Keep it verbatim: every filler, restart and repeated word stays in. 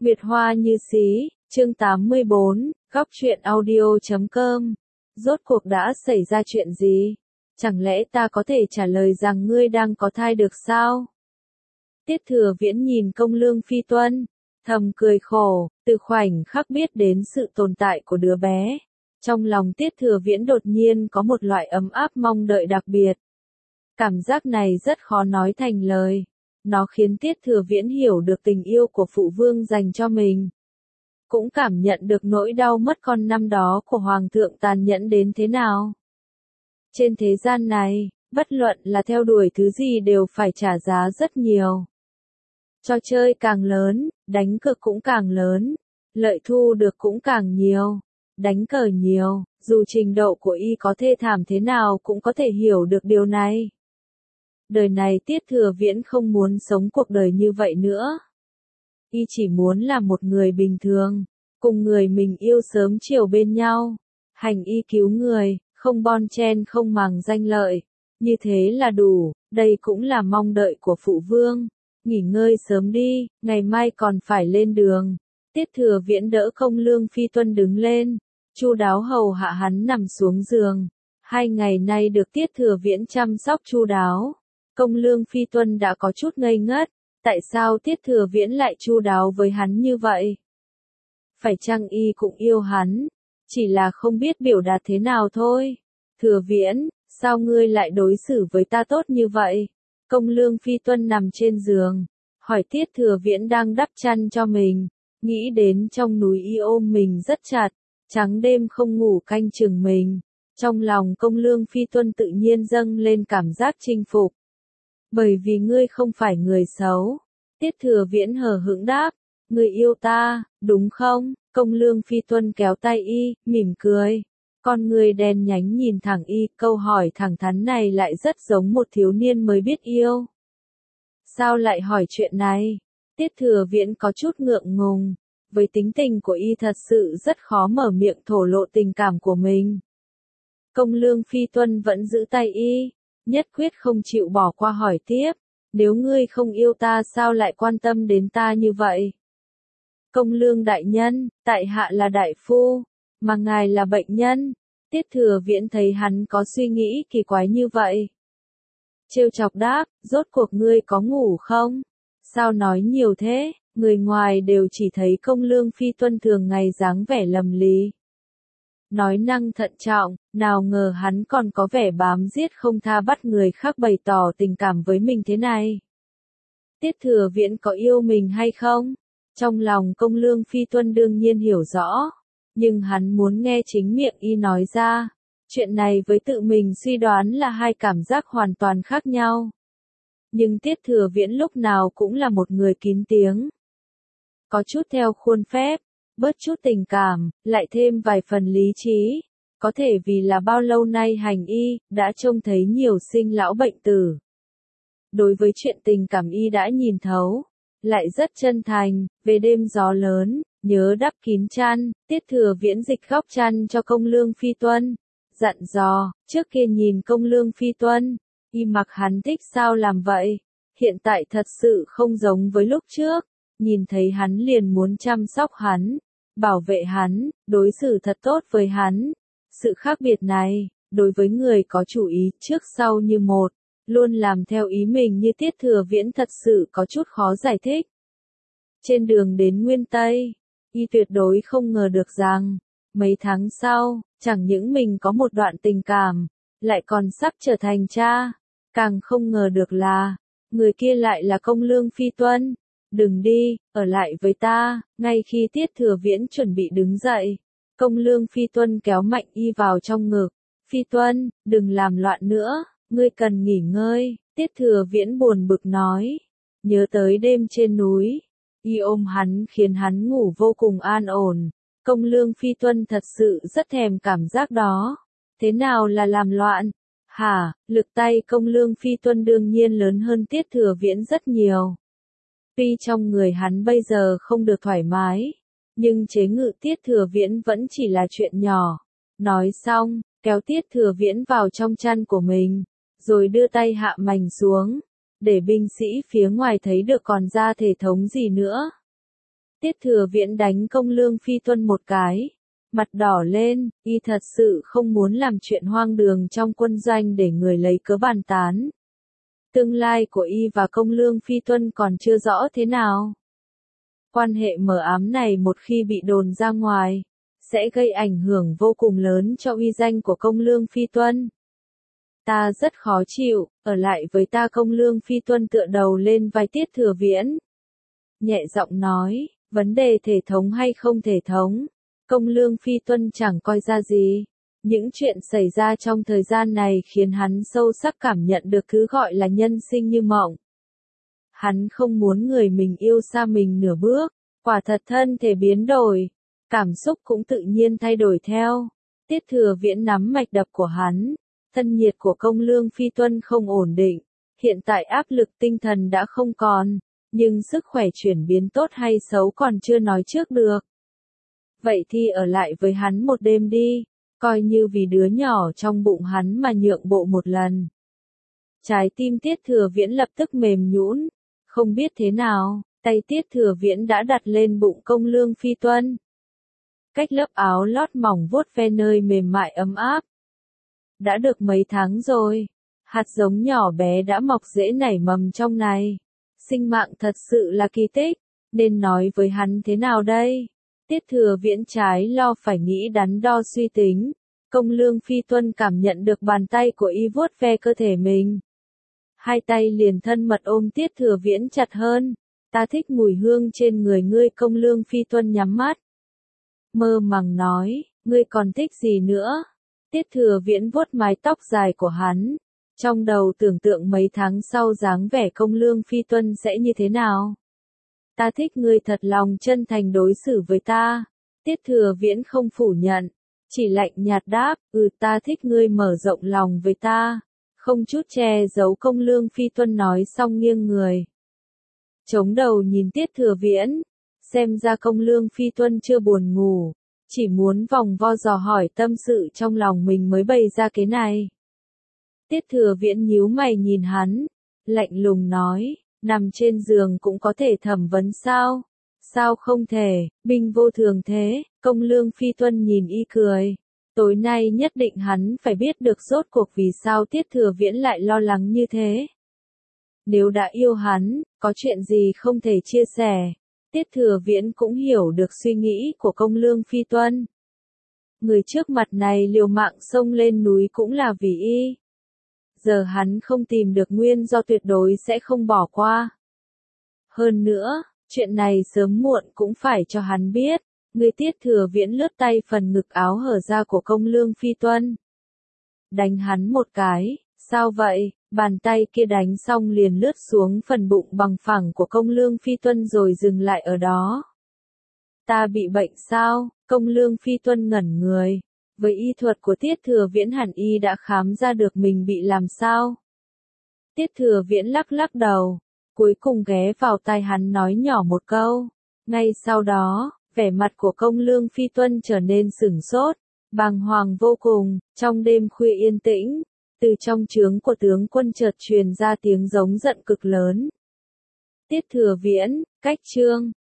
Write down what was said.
Nguyệt Hoa như xí, chương tám mươi bốn, góc truyện audio chấm com. Rốt cuộc đã xảy ra chuyện gì? Chẳng lẽ ta có thể trả lời rằng ngươi đang có thai được sao? Tiết Thừa Viễn nhìn Công Lương Phi Tuân, thầm cười khổ, từ khoảnh khắc biết đến sự tồn tại của đứa bé. Trong lòng Tiết Thừa Viễn đột nhiên có một loại ấm áp mong đợi đặc biệt. Cảm giác này rất khó nói thành lời. Nó khiến Tiết Thừa Viễn hiểu được tình yêu của phụ vương dành cho mình. Cũng cảm nhận được nỗi đau mất con năm đó của Hoàng thượng tàn nhẫn đến thế nào. Trên thế gian này, bất luận là theo đuổi thứ gì đều phải trả giá rất nhiều. Trò chơi càng lớn, đánh cược cũng càng lớn, lợi thu được cũng càng nhiều. Đánh cờ nhiều, dù trình độ của y có thê thảm thế nào cũng có thể hiểu được điều này. Đời này Tiết Thừa Viễn không muốn sống cuộc đời như vậy nữa. Y chỉ muốn là một người bình thường, cùng người mình yêu sớm chiều bên nhau. Hành y cứu người, không bon chen không màng danh lợi. Như thế là đủ, đây cũng là mong đợi của phụ vương. Nghỉ ngơi sớm đi, ngày mai còn phải lên đường. Tiết Thừa Viễn đỡ Công Lương Phi Tuân đứng lên, chu đáo hầu hạ hắn nằm xuống giường. Hai ngày nay được Tiết Thừa Viễn chăm sóc chu đáo. Công Lương Phi Tuân đã có chút ngây ngất, tại sao Tiết Thừa Viễn lại chu đáo với hắn như vậy? Phải chăng y cũng yêu hắn, chỉ là không biết biểu đạt thế nào thôi. Thừa Viễn, sao ngươi lại đối xử với ta tốt như vậy? Công Lương Phi Tuân nằm trên giường, hỏi Tiết Thừa Viễn đang đắp chăn cho mình, nghĩ đến trong núi y ôm mình rất chặt, trắng đêm không ngủ canh chừng mình. Trong lòng Công Lương Phi Tuân tự nhiên dâng lên cảm giác chinh phục. Bởi vì ngươi không phải người xấu. Tiết Thừa Viễn hờ hững đáp, ngươi yêu ta, đúng không? Công Lương Phi Tuân kéo tay y, mỉm cười. Con ngươi đen nhánh nhìn thẳng y, câu hỏi thẳng thắn này lại rất giống một thiếu niên mới biết yêu. Sao lại hỏi chuyện này? Tiết Thừa Viễn có chút ngượng ngùng. Với tính tình của y thật sự rất khó mở miệng thổ lộ tình cảm của mình. Công Lương Phi Tuân vẫn giữ tay y, nhất quyết không chịu bỏ qua hỏi tiếp. Nếu ngươi không yêu ta sao lại quan tâm đến ta như vậy? Công Lương đại nhân, tại hạ là đại phu, mà ngài là bệnh nhân. Tiết Thừa Viễn thấy hắn có suy nghĩ kỳ quái như vậy. Trêu chọc đáp, rốt cuộc ngươi có ngủ không? Sao nói nhiều thế? Người ngoài đều chỉ thấy Công Lương Phi Tuân thường ngày dáng vẻ lầm lì, nói năng thận trọng, nào ngờ hắn còn có vẻ bám giết không tha bắt người khác bày tỏ tình cảm với mình thế này. Tiết Thừa Viễn có yêu mình hay không? Trong lòng Công Lương Phi Tuân đương nhiên hiểu rõ, nhưng hắn muốn nghe chính miệng y nói ra. Chuyện này với tự mình suy đoán là hai cảm giác hoàn toàn khác nhau. Nhưng Tiết Thừa Viễn lúc nào cũng là một người kín tiếng. Có chút theo khuôn phép, bớt chút tình cảm, lại thêm vài phần lý trí. Có thể vì là bao lâu nay hành y, đã trông thấy nhiều sinh lão bệnh tử. Đối với chuyện tình cảm y đã nhìn thấu, lại rất chân thành. Về đêm gió lớn, nhớ đắp kín chăn, Tiết Thừa Viễn dịch góc chăn cho Công Lương Phi Tuân. Dặn dò, trước kia nhìn Công Lương Phi Tuân, y mặc hắn thích sao làm vậy. Hiện tại thật sự không giống với lúc trước. Nhìn thấy hắn liền muốn chăm sóc hắn, bảo vệ hắn, đối xử thật tốt với hắn. Sự khác biệt này, đối với người có chủ ý trước sau như một, luôn làm theo ý mình như Tiết Thừa Viễn thật sự có chút khó giải thích. Trên đường đến Nguyên Tây, y tuyệt đối không ngờ được rằng, mấy tháng sau, chẳng những mình có một đoạn tình cảm, lại còn sắp trở thành cha. Càng không ngờ được là, người kia lại là Công Lương Phi Tuân. Đừng đi, ở lại với ta. Ngay khi Tiết Thừa Viễn chuẩn bị đứng dậy, Công Lương Phi Tuân kéo mạnh y vào trong ngực. Phi Tuân, đừng làm loạn nữa, ngươi cần nghỉ ngơi. Tiết Thừa Viễn buồn bực nói. Nhớ tới đêm trên núi, y ôm hắn khiến hắn ngủ vô cùng an ổn. Công Lương Phi Tuân thật sự rất thèm cảm giác đó. Thế nào là làm loạn? Hả, lực tay Công Lương Phi Tuân đương nhiên lớn hơn Tiết Thừa Viễn rất nhiều. Tuy trong người hắn bây giờ không được thoải mái, nhưng chế ngự Tiết Thừa Viễn vẫn chỉ là chuyện nhỏ. Nói xong, kéo Tiết Thừa Viễn vào trong chăn của mình, rồi đưa tay hạ mảnh xuống, để binh sĩ phía ngoài thấy được còn ra thể thống gì nữa. Tiết Thừa Viễn đánh Công Lương Phi Tuân một cái. Mặt đỏ lên, y thật sự không muốn làm chuyện hoang đường trong quân doanh để người lấy cớ bàn tán. Tương lai của y và Công Lương Phi Tuân còn chưa rõ thế nào. Quan hệ mờ ám này một khi bị đồn ra ngoài, sẽ gây ảnh hưởng vô cùng lớn cho uy danh của Công Lương Phi Tuân. Ta rất khó chịu, ở lại với ta. Công Lương Phi Tuân tựa đầu lên vai Tiết Thừa Viễn. Nhẹ giọng nói, vấn đề thể thống hay không thể thống, Công Lương Phi Tuân chẳng coi ra gì. Những chuyện xảy ra trong thời gian này khiến hắn sâu sắc cảm nhận được thứ gọi là nhân sinh như mộng. Hắn không muốn người mình yêu xa mình nửa bước, quả thật thân thể biến đổi, cảm xúc cũng tự nhiên thay đổi theo. Tiết Thừa Viễn nắm mạch đập của hắn, thân nhiệt của Công Lương Phi Tuân không ổn định, hiện tại áp lực tinh thần đã không còn, nhưng sức khỏe chuyển biến tốt hay xấu còn chưa nói trước được. Vậy thì ở lại với hắn một đêm đi, coi như vì đứa nhỏ trong bụng hắn mà nhượng bộ một lần. Trái tim Tiết Thừa Viễn lập tức mềm nhũn, không biết thế nào, tay Tiết Thừa Viễn đã đặt lên bụng Công Lương Phi Tuân. Cách lớp áo lót mỏng vuốt ve nơi mềm mại ấm áp. Đã được mấy tháng rồi, hạt giống nhỏ bé đã mọc rễ nảy mầm trong này. Sinh mạng thật sự là kỳ tích, nên nói với hắn thế nào đây? Tiết Thừa Viễn trái lo phải nghĩ đắn đo suy tính. Công Lương Phi Tuân cảm nhận được bàn tay của y vuốt ve cơ thể mình. Hai tay liền thân mật ôm Tiết Thừa Viễn chặt hơn. Ta thích mùi hương trên người ngươi. Công Lương Phi Tuân nhắm mắt, mơ màng nói, ngươi còn thích gì nữa? Tiết Thừa Viễn vuốt mái tóc dài của hắn, trong đầu tưởng tượng mấy tháng sau dáng vẻ Công Lương Phi Tuân sẽ như thế nào. Ta thích ngươi thật lòng chân thành đối xử với ta. Tiết Thừa Viễn không phủ nhận, chỉ lạnh nhạt đáp, ừ ta thích ngươi mở rộng lòng với ta. Không chút che giấu. Công Lương Phi Tuân nói xong nghiêng người, chống đầu nhìn Tiết Thừa Viễn. Xem ra Công Lương Phi Tuân chưa buồn ngủ, chỉ muốn vòng vo dò hỏi tâm sự trong lòng mình mới bày ra cái này. Tiết Thừa Viễn nhíu mày nhìn hắn, lạnh lùng nói, nằm trên giường cũng có thể thẩm vấn sao? Sao không thể, binh vô thường thế. Công Lương Phi Tuân nhìn y cười. Tối nay nhất định hắn phải biết được rốt cuộc vì sao Tiết Thừa Viễn lại lo lắng như thế. Nếu đã yêu hắn, có chuyện gì không thể chia sẻ. Tiết Thừa Viễn cũng hiểu được suy nghĩ của Công Lương Phi Tuân. Người trước mặt này liều mạng xông lên núi cũng là vì y. Giờ hắn không tìm được nguyên do tuyệt đối sẽ không bỏ qua. Hơn nữa, chuyện này sớm muộn cũng phải cho hắn biết. Người Tiết Thừa Viễn lướt tay phần ngực áo hở ra của Công Lương Phi Tuân. Đánh hắn một cái, sao vậy? Bàn tay kia đánh xong liền lướt xuống phần bụng bằng phẳng của Công Lương Phi Tuân rồi dừng lại ở đó. Ta bị bệnh sao? Công Lương Phi Tuân ngẩn người. Với y thuật của Tiết Thừa Viễn hẳn y đã khám ra được mình bị làm sao. Tiết Thừa Viễn lắc lắc đầu, cuối cùng ghé vào tai hắn nói nhỏ một câu. Ngay sau đó, vẻ mặt của Công Lương Phi Tuân trở nên sửng sốt, bàng hoàng vô cùng. Trong đêm khuya yên tĩnh, từ trong trướng của tướng quân chợt truyền ra tiếng giống giận cực lớn. Tiết Thừa Viễn, cách chương